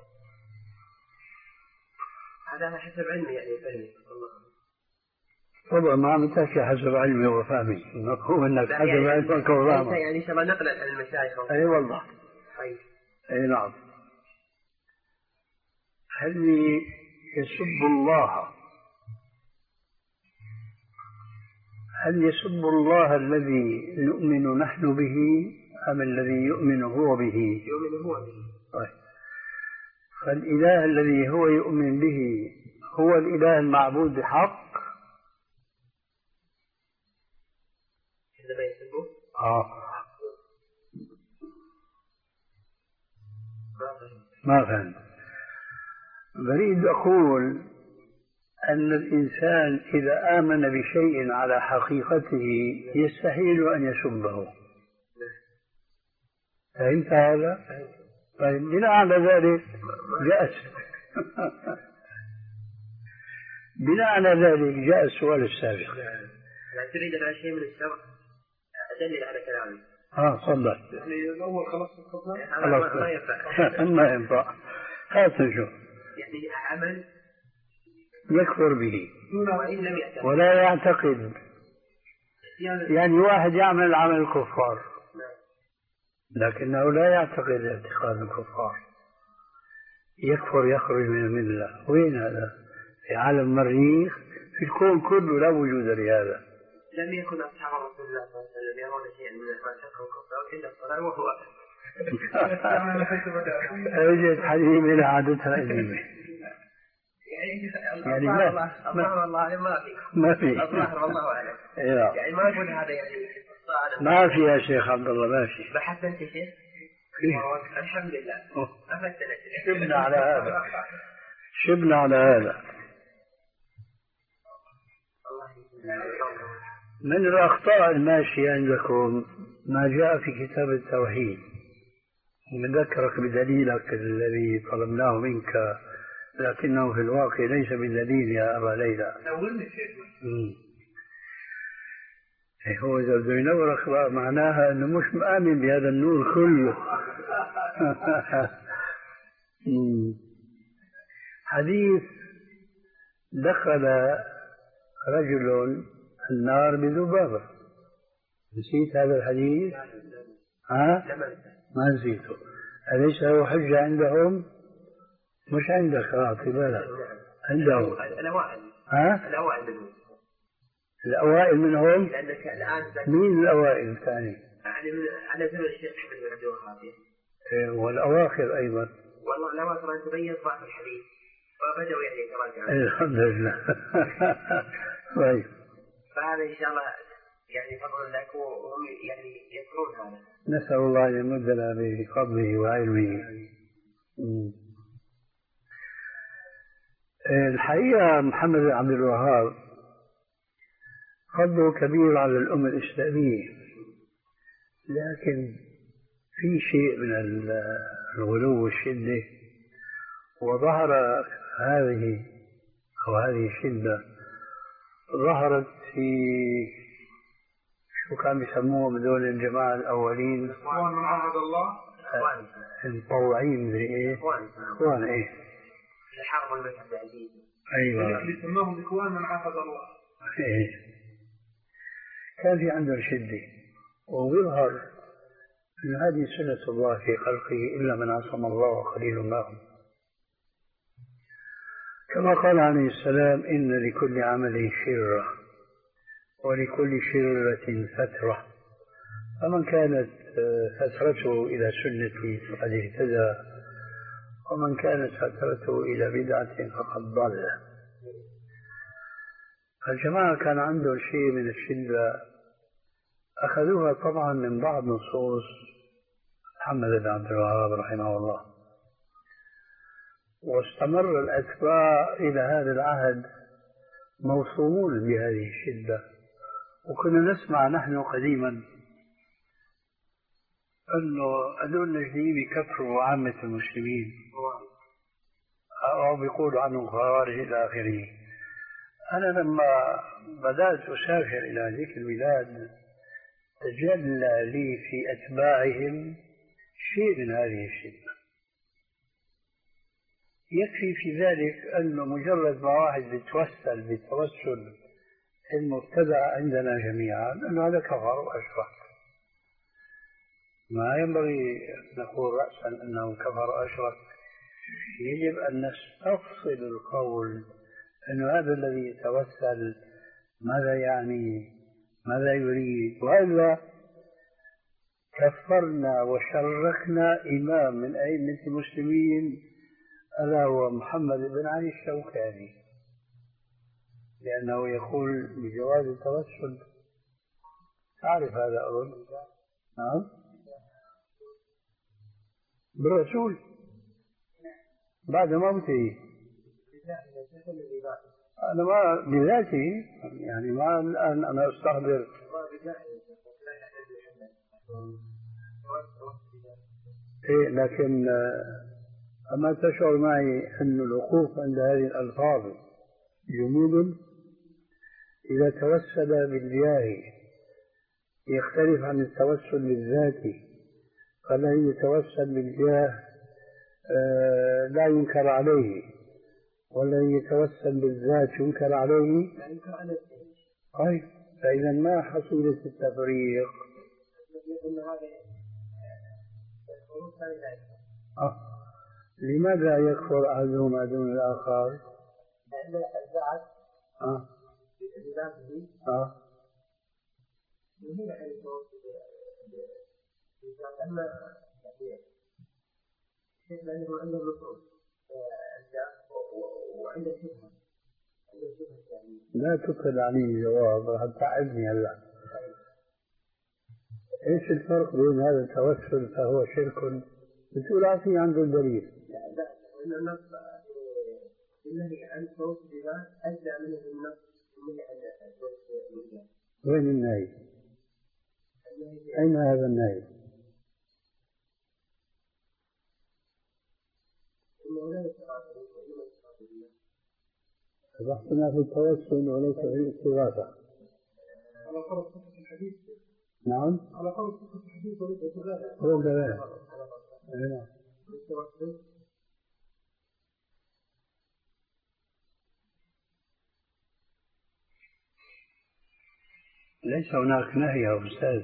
هذا حسب علمي يعني فهمي الله. طبعا ما عم تحكي حسب علمي وفهمي، هو انك حسب يعني علمك وفهمك. يعني شبه نقلا عن المشايخ. اي والله. طيب. اي نعم. هل يسب الله هل يسب الله الذي نؤمن نحن به أم الذي يؤمن هو به؟ يؤمن هو به. طيب. فالإله الذي هو يؤمن به هو الإله المعبود بحق؟ عندما يسبه؟ آه. ما فهم. بريد أقول أن الإنسان إذا آمن بشيء على حقيقته يستحيل أن يسبه. فهمت هذا؟ طيب بناء على ذلك جاء بناء على ذلك جاء السؤال السابق. لا تريد على شيء من الشرع أدلل على كلامي. اه تفضل. يعني الأول خلاص خلاص ما ينفع. ما ينفع. هات نشوف. يعني عمل يكفر به وإن لم يعتقد. ولا يعتقد. يعني واحد يعمل عمل الكفار لكنه لا يعتقد اعتقاد الكفار، يكفر يخرج من الملة. وين هذا؟ في عالم المريخ، في الكون كله لا وجود لهذا. لم يكن أصحاب رسول الله صلى الله عليه وسلم يرون شيئا من الفاسق والكفار إلا الصلاة وهو أوجد حليم إلى عادتها قديمة. يعني ما الظاهر والله ما في ما في الظاهر والله أعلم. يعني ما أقول هذا يعني ما في يا شيخ عبد الله، ما في. بحثت أنت شيخ؟ الحمد لله. أفدتنا. شبنا على هذا شبنا على هذا. من الأخطاء الماشية عندكم ما جاء في كتاب التوحيد، نذكرك بدليلك الذي طلبناه منك لكنه في الواقع ليس بدليل يا أبا ليلى. نورني شيخ. هو إذا بده ينور أخبار معناها أنه مش مآمن بهذا النور كله. حديث دخل رجل النار بذبابة، نسيت هذا الحديث؟ ها؟ ما نسيته. أليس هو حجة عندهم؟ مش عندك أعطي بالك عندهم. الأوائل. ها؟ الأوائل منهم. الأوائل منهم؟ لأنك الآن مين الأوائل الثاني؟ يعني على زمن الشيخ أحمد بن عبد الوهاب. إيه والأواخر أيضا. والله الأواخر أن تبين ضعف الحديث وبدأوا يعني يتراجعون. الحمد لله. طيب. فهذا إن شاء الله يعني فضل لك وهم يعني يذكرون هذا. نسأل الله أن يمدنا بفضله وعلمه. الحقيقة محمد بن عبد الوهاب فضله كبير على الأمة الإسلامية، لكن في شيء من الغلو والشدة، وظهر هذه أو هذه الشدة ظهرت في شو كان بيسموهم هذول الجماعة الأولين؟ إخوان من عهد الله، المطوعين زي إيه؟ إخوان إيه؟ الحرب والمسجد العزيز. أيوة. اللي سماهم إخوان من عهد الله. إيه. كان في عندهم شدة، ويظهر أن هذه سنة الله في خلقه إلا من عصم الله وقليل معهم. كما قال عليه السلام: إن لكل عمل شرة ولكل شرة فترة، فمن كانت فترته إلى سنتي فقد اهتدى، ومن كانت فترته إلى بدعة فقد ضل. الجماعة كان عندهم شيء من الشدة أخذوها طبعا من بعض نصوص محمد بن عبد الوهاب رحمه الله، واستمر الأتباع إلى هذا العهد موصومون بهذه الشدة. وكنا نسمع نحن قديما أنه هذول النجديين يكفروا عامة المسلمين أو بيقولوا عنهم خوارج إلى آخره. أنا لما بدأت أسافر إلى هذه البلاد تجلى لي في أتباعهم شيء من هذه الشدة. يكفي في ذلك أنه مجرد ما واحد يتوسل بالتوسل المبتدع عندنا جميعا أنه هذا كفر وأشرك. ما ينبغي نقول رأسا أنه كفر وأشرك، يجب أن نستفصل القول أنه هذا الذي يتوسل ماذا يعني، ماذا يريد. وإلا كفرنا وشركنا إمام من أئمة المسلمين ألا هو محمد بن علي الشوكاني، لأنه يقول بجواز التوسل. تعرف هذا أظن؟ نعم، بالرسول بعد موته. أنا ما بذاته يعني، ما الآن أنا أستحضر. إيه، لكن أما تشعر معي أن الوقوف عند هذه الألفاظ جمود. إذا توسل بالجاه يختلف عن التوسل بالذات، فالذي يتوسل بالجاه لا ينكر عليه، والذي يتوسل بالذات ينكر عليه. طيب، فإذا ما حصيلة التفريق؟ أه. لماذا يكفر أحدهما دون الآخر؟ لأن الزعج أه بذاته أه يميل عن التوسل، أما يعني لأنه عنده نصوص وعنده شبهة عنده شبهة يعني. لا تدخل عليه جواب راح تعبني هلا. ايش الفرق بين هذا التوسل فهو شرك بتقول عطي عنده الدليل؟ لا لا، لأن النص النهي عن التوسل بذات أجزأ منه النص النهي عن التوسل بالله. وين النهي؟ أين هذا النهي؟ بحثنا في التوسل وليس في الاستغاثة. على فرض صحة الحديث. نعم. على فرض صحة الحديث وليس الاستغاثة. هو كذلك. نعم. ليس هناك نهي يا أستاذ،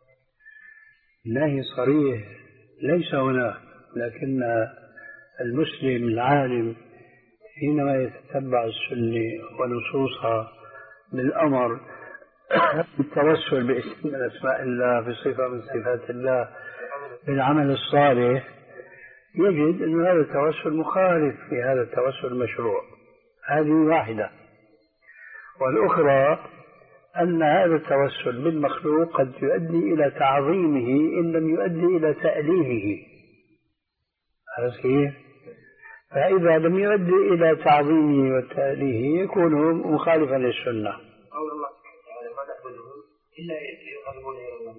نهي صريح ليس هناك، لكن المسلم العالم حينما يتتبع السنة ونصوصها بالأمر بالتوسل باسم من أسماء الله، بصفة من صفات الله، بالعمل الصالح، يجد أن هذا التوسل مخالف في هذا التوسل المشروع. هذه واحدة. والأخرى أن هذا التوسل بالمخلوق قد يؤدي إلى تعظيمه إن لم يؤدي إلى تأليهه. عرفت كيف؟ فإذا لم يؤدي إلى تعظيمه وتأليهه يكون مخالفا للسنة. قول الله سبحانه وتعالى: ما نعبدهم إلا ليقربونا إلى الله.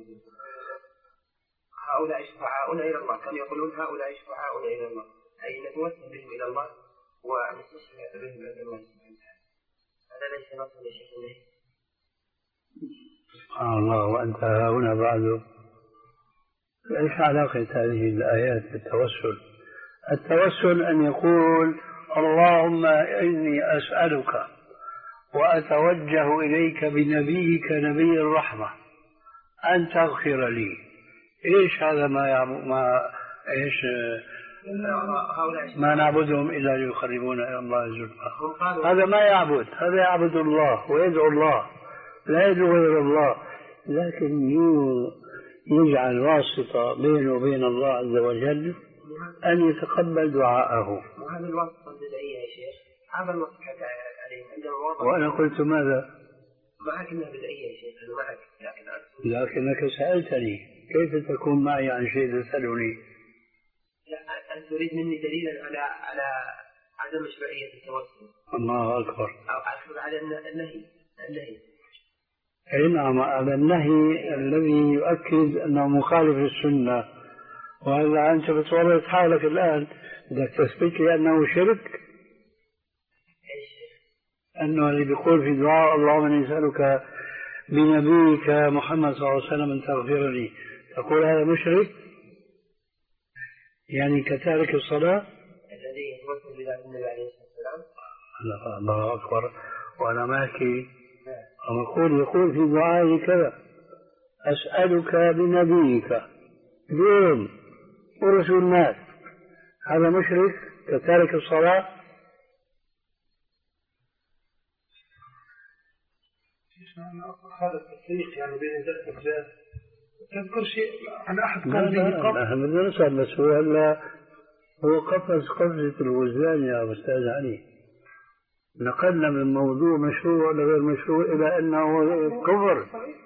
هؤلاء شفعاؤنا إلى الله، كانوا يقولون هؤلاء شفعاؤنا إلى الله، أي نتوسل بهم إلى الله ونستشفع به من الله سبحانه وتعالى. هذا ليس نصا لشيخ الله. سبحان الله. وأنت هنا بعد إيش علاقة هذه الآيات بالتوسل؟ التوسل أن يقول اللهم إني أسألك وأتوجه إليك بنبيك نبي الرحمة أن تغفر لي. إيش هذا ما يعبد ما إيش ما نعبدهم إلا ليقربونا إلى الله زلفى. هذا ما يعبد، هذا يعبد الله ويدعو الله، لا يدعو غير الله، لكن يجعل واسطة بينه وبين الله عز وجل أن يتقبل دعاءه. وهذا الواسطة البدعية يا شيخ، هذا الوصف حتى عليه عندما وأنا قلت ماذا؟ معك أنها بدعية يا شيخ، أنا معك، لكن لكنك سألتني كيف تكون معي عن شيء تسألني؟ لا، أنت تريد مني دليلا على على عدم مشروعية التوسل. الله أكبر. أو أقصد على النهي النهي. أي نعم، على النهي الذي يؤكد أنه مخالف للسنة. وهذا أنت بتورط حالك الآن بدك تثبت لي أنه شرك. أنه اللي بيقول في دعاء اللهم نسألك بنبيك محمد صلى الله عليه وسلم أن تغفر لي، تقول هذا مشرك؟ يعني كتارك الصلاة الذي يتوسل إلى النبي عليه الصلاة والسلام. الله أكبر. وأنا معك أقول يقول في دعائي كذا أسألك بنبيك دون ورسول الناس، هذا مشرك كتارك الصلاة؟ هذا التفريق يعني بين ذلك الجهات. تذكر شيء عن أحد قال به قبل؟ نحن بدنا نسأل، بس هو هلا هو قفز قفزة الوزان يا أستاذ علي. نقلنا من موضوع مشروع لغير مشروع إلى أنه كفر،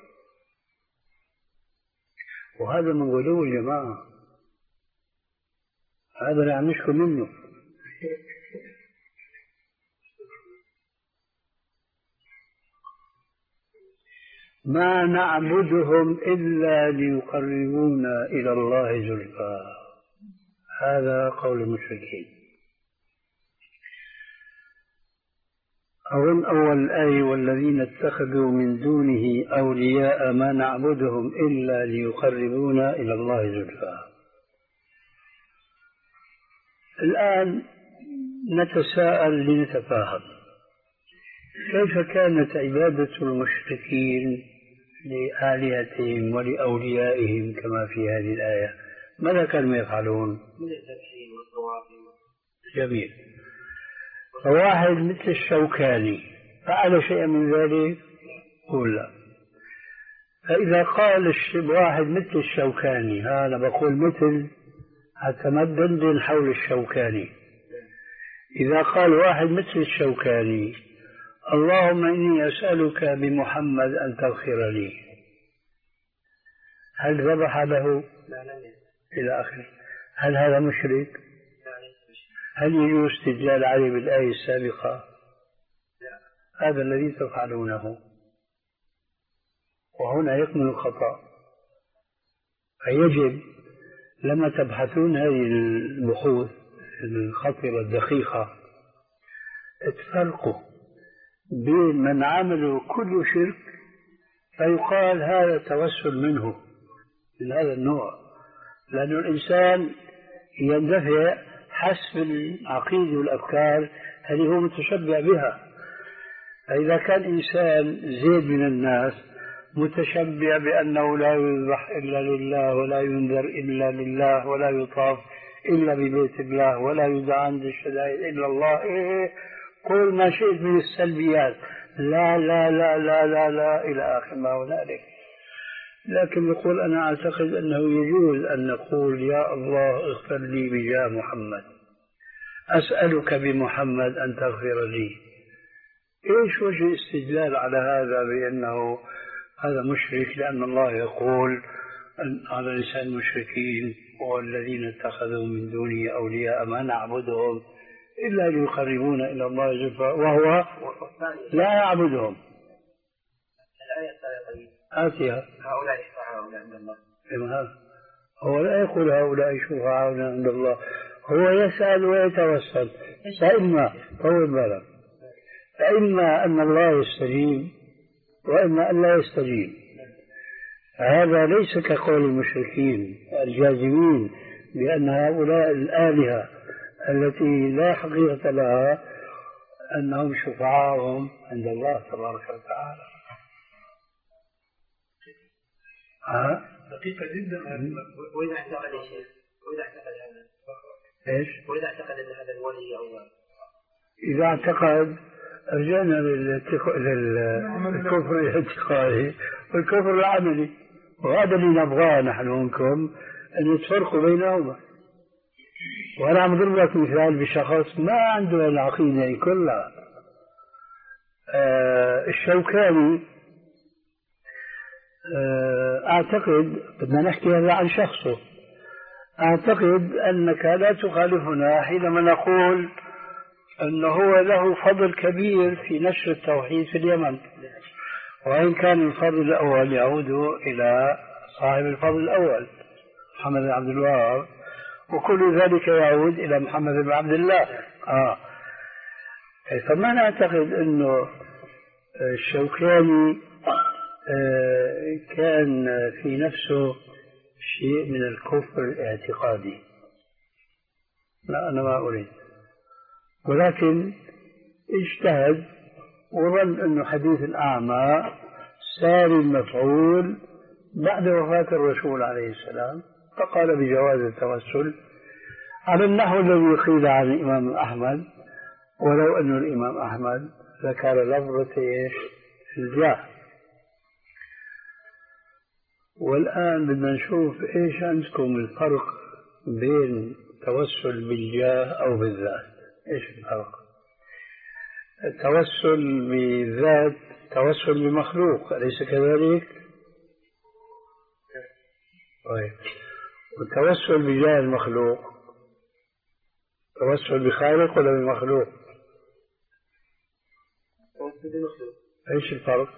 وهذا من غلو الجماعة، هذا لا نشكو منه. ما نعبدهم إلا ليقربونا إلى الله زلفى، هذا قول المشركين. أظن أول الآية والذين اتخذوا من دونه أولياء ما نعبدهم إلا ليقربونا إلى الله زلفى. الآن نتساءل لنتفاهم، كيف كانت عبادة المشركين لآلهتهم ولأوليائهم كما في هذه الآية؟ ماذا كانوا يفعلون؟ من الذبحين والطواف. جميل. فواحد مثل الشوكاني فعل شيئا من ذلك؟ قول لا. فإذا قال واحد مثل الشوكاني، أنا بقول مثل حتى ما تدندن حول الشوكاني، إذا قال واحد مثل الشوكاني اللهم إني أسألك بمحمد أن تغفر لي، هل ذبح له؟ لا لا إلى آخره. هل هذا مشرك؟ لا. هل يجوز استدلال عليه بالآية السابقة؟ لا. هذا الذي تفعلونه، وهنا يكمن الخطأ. فيجب لما تبحثون هذه البحوث الخطرة الدقيقة تفرقوا بين من عملوا كل شرك فيقال هذا توسل منه من هذا النوع، لأن الإنسان يندفع حسب العقيدة والأفكار التي هو متشبع بها. فإذا كان إنسان زيد من الناس متشبع بأنه لا يذبح إلا لله ولا ينذر إلا لله ولا يطاف إلا ببيت الله ولا يدعى عند الشدائد إلا الله، إيه قل ما شئت من السلبيات، لا لا لا لا لا لا إلى آخر ما هنالك. لكن يقول أنا أعتقد أنه يجوز أن نقول يا الله اغفر لي بجاه محمد، أسألك بمحمد أن تغفر لي. إيش وجه استدلال على هذا بأنه هذا مشرك؟ لأن الله يقول على لسان المشركين والذين اتخذوا من دونه أولياء ما نعبدهم إلا ليقربونا إلى الله زلفى وهو لا يعبدهم. الآية الثالثة آتيها هؤلاء شفعاؤنا عند الله. هو لا يقول هؤلاء شفعاؤنا عند الله، هو يسأل ويتوسل، فإما طول بالك، فإما أن الله يستجيب وإما أن لا يستجيب. هذا ليس كقول المشركين الجازمين بأن هؤلاء الآلهة التي لا حقيقة لها أنهم شفعاءهم عند الله تبارك وتعالى. ها؟ دقيقة جدا. وإذا اعتقد يا شيخ، وإذا اعتقد هذا إيش؟ وإذا اعتقد أن هذا الولي أو إذا اعتقد رجعنا للكفر الاعتقادي والكفر العملي، وهذا اللي نبغاه نحن منكم أن تفرقوا بينهما. وأنا عم أضرب لك مثال بشخص ما عنده العقيدة كلها. آه الشوكاني آه أعتقد، بدنا نحكي هذا عن شخصه، أعتقد أنك لا تخالفنا حينما نقول أنه هو له فضل كبير في نشر التوحيد في اليمن، وإن كان الفضل الأول يعود إلى صاحب الفضل الأول محمد بن عبد الوهاب، وكل ذلك يعود إلى محمد بن عبد الله. آه. فما نعتقد أنه الشوكاني آه كان في نفسه شيء من الكفر الاعتقادي، لا أنا ما أريد، ولكن اجتهد وظن أنه حديث الأعمى ساري المفعول بعد وفاة الرسول عليه السلام، فقال بجواز التوسل على النحو الذي قيل عن الإمام أحمد، ولو أن الإمام أحمد ذكر لفظة إيش الجاه. والآن بدنا نشوف إيش عندكم الفرق بين التوسل بالجاه أو بالذات. إيش الفرق؟ التوسل بالذات توسل بمخلوق، أليس كذلك؟ طيب، والتوسل بجاه المخلوق توسل بخالق ولا بمخلوق؟ توسل بمخلوق. إيش الفرق؟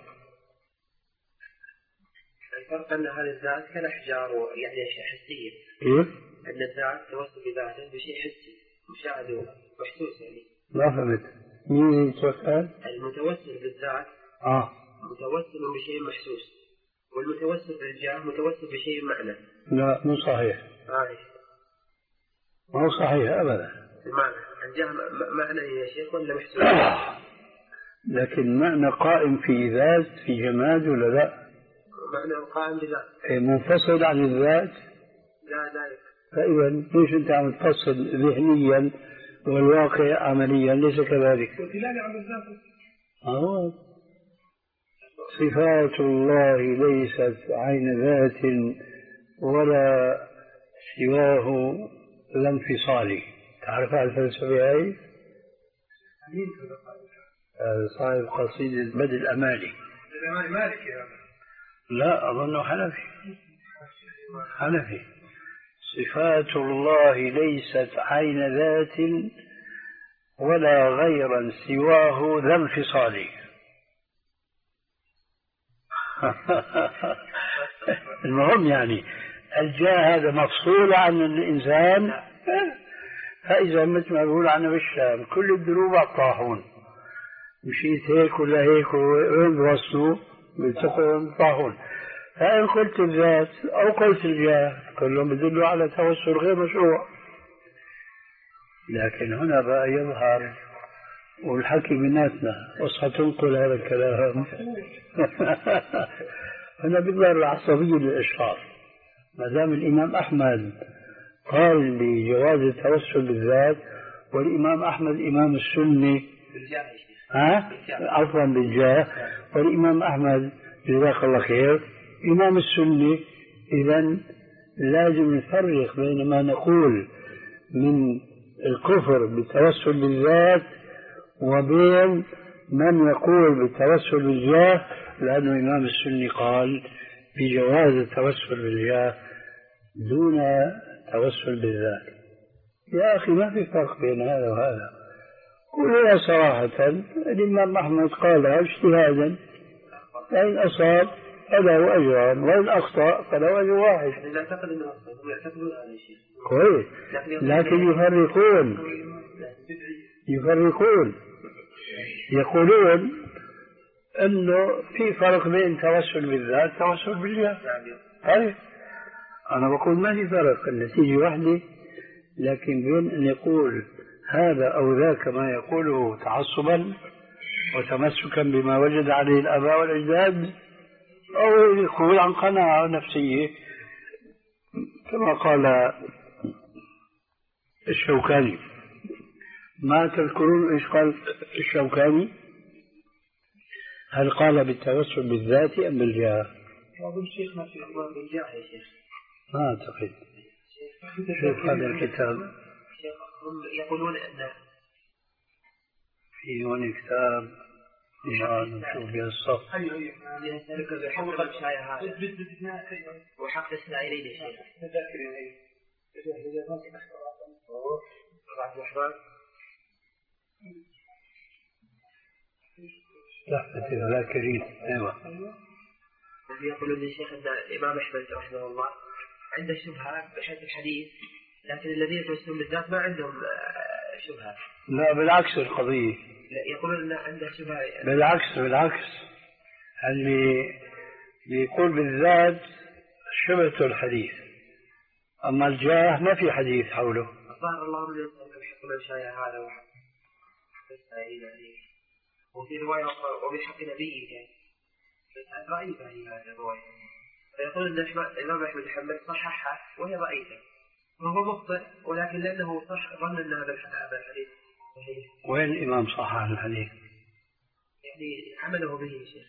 الفرق أن هذه الذات كالأحجار يعني أشياء حسية. كيف؟ أن الذات توسل بذاته بشيء حسي مشاهد ومحسوس يعني. ما فهمت. مين يتوسل؟ المتوسل بالذات آه متوسل بشيء محسوس، والمتوسل بالجاه متوسل بشيء معنى. لا مو صحيح. آه. ما هو صحيح أبدا. المعنى الجاه معنى يا شيخ ولا محسوس؟ لكن معنى قائم في ذات في جماد ولا لا؟ معنى قائم بذات. منفصل عن الذات؟ لا لا. فإذا ليش أنت عم تفصل ذهنيا والواقع عمليا ليس كذلك؟ وكلاني عن الذات. آه. صفات الله ليست عين ذات ولا سواه لا انفصالي. تعرف على الفلسفة هاي؟ صاحب قصيدة بدء الأمالي. الأمالي مالكي هذا؟ لا أظنه حنفي. حنفي. صفات الله ليست عين ذات ولا غيرا سواه ذا انفصال. المهم يعني الجاه هذا مفصول عن الإنسان، فإذا مثل ما بقول عنه بالشام كل الدروب على الطاحون، مشيت هيك ولا هيك وين بوصلوا بيلتقوا طاحون. فإن قلت الذات أو قلت الجاه كلهم يدلوا على توسل غير مشروع. لكن هنا بقى يظهر والحكي بيناتنا وصحى تنقل هذا الكلام. هنا بيظهر العصبية للإشعار. ما دام الإمام أحمد قال بجواز التوسل بالذات، والإمام أحمد إمام السنة ها عفوا بالجاه، والإمام أحمد جزاك الله خير إمام السنة، إذن لازم نفرق بين ما نقول من الكفر بالتوسل بالذات وبين من يقول بالتوسل بالجاه، لأنه إمام السنة قال بجواز التوسل بالجاه دون توسل بالذات. يا أخي ما في فرق بين هذا وهذا. قولوا صراحة الإمام أحمد قال اجتهادا، فإن أصاب فله أجران، وإن أخطأ فله أجر واحد. لا أعتقد أنه أخطأ، هم يعتقدون هذا الشيء. كويس، لكن يفرقون يفرقون يقولون أنه في فرق بين توسل بالذات وتوسل بالجاه. طيب أنا بقول ما في فرق، النتيجة واحدة، لكن بين أن يقول هذا أو ذاك ما يقوله تعصبا وتمسكا بما وجد عليه الآباء والأجداد، أو يقول عن قناعة نفسية كما قال الشوكاني. ما تذكرون إيش قال الشوكاني؟ هل قال بالتوسل بالذات أم بالجاه؟ أظن شيخنا في أمر بالجاه يا شيخ. ما أعتقد. شوف هذا الكتاب. هم يقولون أن في هون كتاب نشوف في الصف. أيوه أيوه. حول الشاي هذا. وحق السائلين يا شيخ. تحفة الذاكرين. أيوة. يقولون يا شيخ أن الإمام أحمد رحمه الله عنده شبهة بحث الحديث، لكن الذين يتوسلون بالذات ما عندهم شبهة. لا بالعكس القضية. لا يقولون أن عنده شبهة. بالعكس بالعكس اللي يقول بالذات شبهة الحديث، أما الجاه ما في حديث حوله. ظهر الله من الحق من شاء هذا وحق السائل عليه. وفي رواية وبحق نبيه يعني بس ضعيفة هذه الرواية. فيقول أن الإمام أحمد محمد صححها وهي ضعيفة، وهو مخطئ، ولكن لأنه صح ظن أن هذا الحديث صحيح. وين الإمام صحح الحديث؟ يعني عمله به يا شيخ.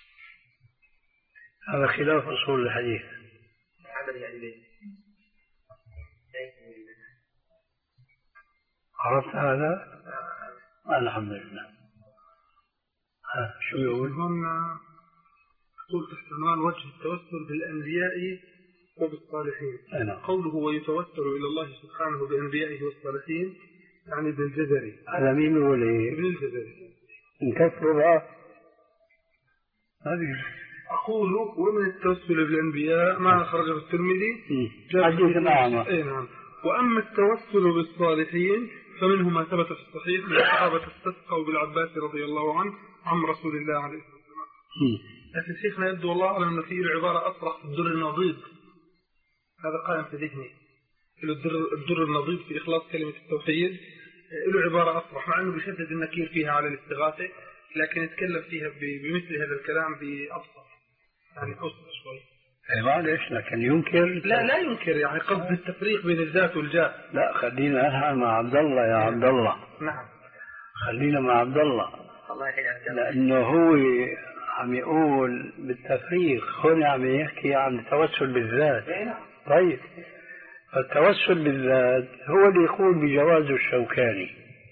هذا خلاف أصول الحديث. عمل يعني به. عرفت هذا؟ آه. الحمد لله. ها شو يقول؟ هنا يقول تحت عنوان وجه التوسل بالأنبياء وبالصالحين. أنا. قوله ويتوسل إلى الله سبحانه بأنبيائه والصالحين يعني بالجزري. هذا مين يقول إيه؟ بالجزري. نكفرها. هذه. أقول ومن التوسل بالأنبياء ما أخرجه الترمذي. حديث الأعمى. إيه نعم. وأما التوسل بالصالحين فمنه ما ثبت في الصحيح من الصحابة استسقوا بالعباس رضي الله عنه عن رسول الله عليه الصلاة والسلام. لكن شيخنا يبدو الله أعلم أن فيه العبارة أصرح في الدر النضيد، هذا قائم في ذهني. الدر, الدر النضيد في إخلاص كلمة التوحيد له عبارة أصرح، مع أنه بيشدد النكير فيها على الاستغاثة، لكن يتكلم فيها بمثل هذا الكلام بأبسط يعني أبسط شوي. اي معلش لكن ينكر. لا لا ينكر، يعني قصد التفريق بين الذات والجاه. لا خلينا مع عبد الله يا عبد الله. نعم خلينا مع عبد الله. الله يحيي. لأنه هو عم يقول بالتفريق، هون عم يحكي عن التوسل بالذات. طيب التوسل بالذات هو اللي يقول بجواز الشوكاني.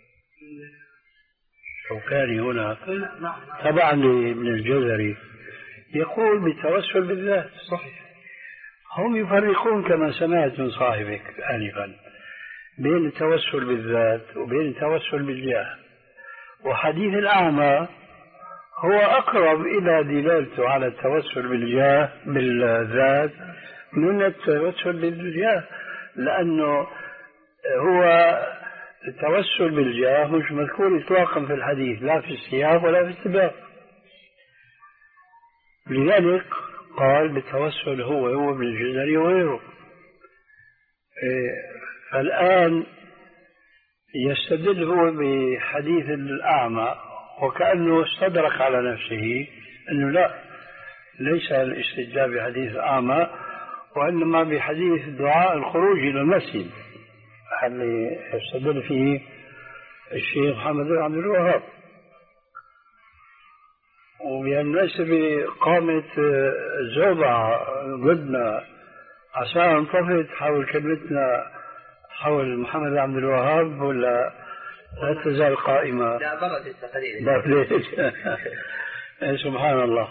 الشوكاني هنا طبعا لابن الجزري يقول بالتوسل بالذات. صحيح. هم يفرقون كما سمعت من صاحبك آنفا بين التوسل بالذات وبين التوسل بالجاه، وحديث الأعمى هو أقرب إلى دلالته على التوسل بالجاه بالذات من التوسل بالجاه، لأنه هو التوسل بالجاه مش مذكور إطلاقا في الحديث لا في السياق ولا في السباق، لذلك قال بالتوسل هو هو بالجزري وغيره. فالآن يستدل هو بحديث الأعمى وكأنه استدرك على نفسه أنه لا، ليس الاستدلال بحديث الأعمى وإنما بحديث دعاء الخروج إلى المسجد اللي يستدل فيه الشيخ محمد بن عبد الوهاب. وبالمناسبة قامت زوبعة ضدنا عشان انطفت حول كلمتنا حول محمد بن عبد الوهاب، ولا لا تزال قائمة؟ لا بردت قليلا. سبحان الله.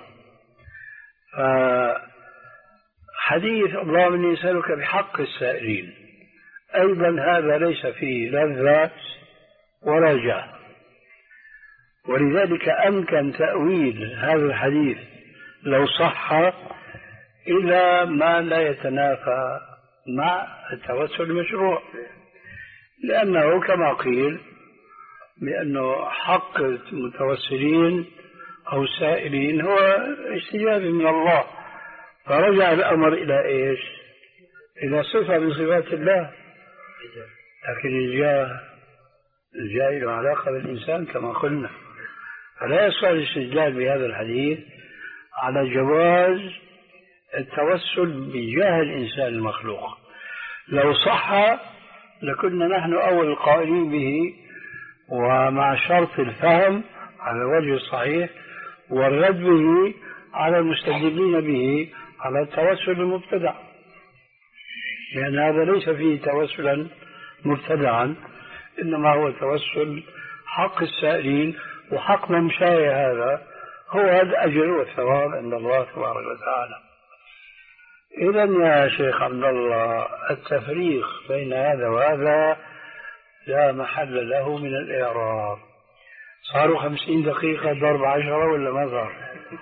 حديث اللهم إني أسألك بحق السائلين أيضا هذا ليس فيه لا ذات ولا جاه، ولذلك أمكن تأويل هذا الحديث لو صح إلى ما لا يتنافى مع التوسل المشروع، لأنه كما قيل بأنه حق المتوسلين أو السائلين هو استجابة من الله، فرجع الأمر إلى إيش؟ إلى صفة من صفات الله. لكن الجاه الجاه له علاقة بالإنسان كما قلنا، فلا يصح الاستدلال بهذا الحديث على جواز التوسل بجاه الإنسان المخلوق. لو صح لكنا نحن أول القائلين به، ومع شرط الفهم على الوجه الصحيح والرد به على المستدلين به على التوسل المبتدع، لأن هذا ليس فيه توسلا مبتدعا، إنما هو توسل حق السائلين، وحق من شاء هذا هو الأجر والثواب عند الله تبارك وتعالى. إذن يا شيخ عبد الله التفريق بين هذا وهذا لا محل له من الإعراب. صاروا خمسين دقيقة ضرب عشرة ولا ما صار؟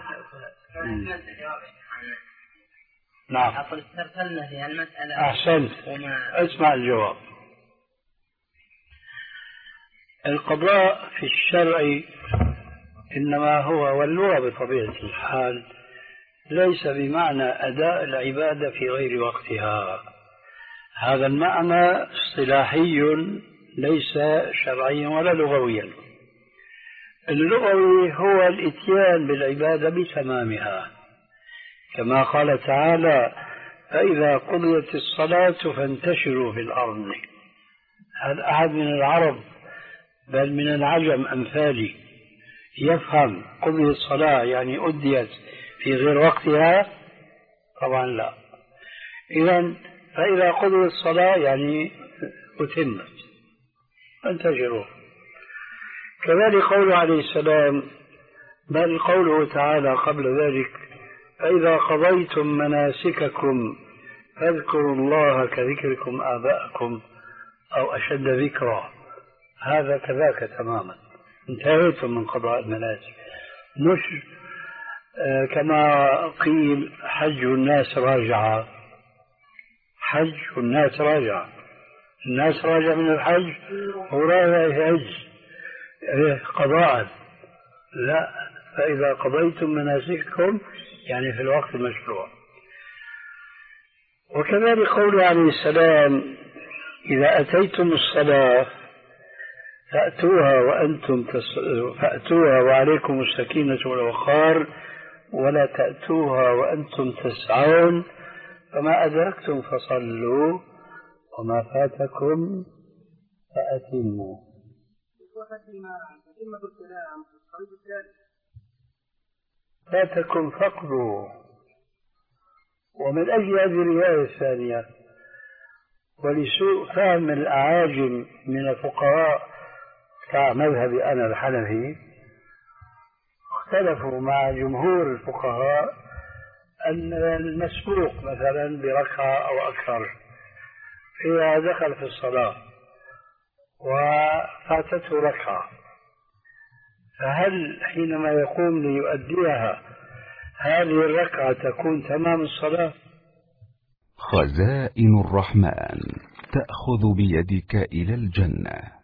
نعم. أقول استرسلنا في هالمسألة. أحسنت. اسمع الجواب. القضاء في الشرع إنما هو واللغة بطبيعة الحال ليس بمعنى أداء العبادة في غير وقتها. هذا المعنى اصطلاحي ليس شرعيا ولا لغويا. اللغوي هو الإتيان بالعبادة بتمامها، كما قال تعالى: فإذا قضيت الصلاة فانتشروا في الأرض. هل أحد من العرب بل من العجم أمثالي يفهم قضيت الصلاة يعني أديت في غير وقتها؟ طبعا لا. إذن فإذا قضيت الصلاة يعني أتمت، فانتشروا. كذلك قوله عليه السلام، بل قوله تعالى قبل ذلك: فإذا قضيتم مناسككم فاذكروا الله كذكركم آباءكم أو أشد ذكرا. هذا كذاك تماما، انتهيتم من قضاء المناسك. مش آه كما قيل حج الناس راجعة، حج الناس راجعة، الناس راجع من الحج وراجع يحج قضاء. لا، فإذا قضيتم مناسككم يعني في الوقت المشروع. وكذلك قوله عليه السلام: إذا أتيتم الصلاة فأتوها وأنتم تس... فأتوها وعليكم السكينة والوقار ولا تأتوها وأنتم تسعون، فما أدركتم فصلوا وما فاتكم فأتموا. فاتكم فقدوا. ومن أجل هذه الرواية الثانية ولسوء فهم الأعاجم من الفقهاء كمذهب أنا الحنفي، اختلفوا مع جمهور الفقهاء أن المسبوق مثلا بركعة أو أكثر إذا دخل في الصلاة وفاتته ركعة، فهل حينما يقوم ليؤديها هذه الركعة تكون تمام الصلاة؟ خزائن الرحمن تأخذ بيدك إلى الجنة.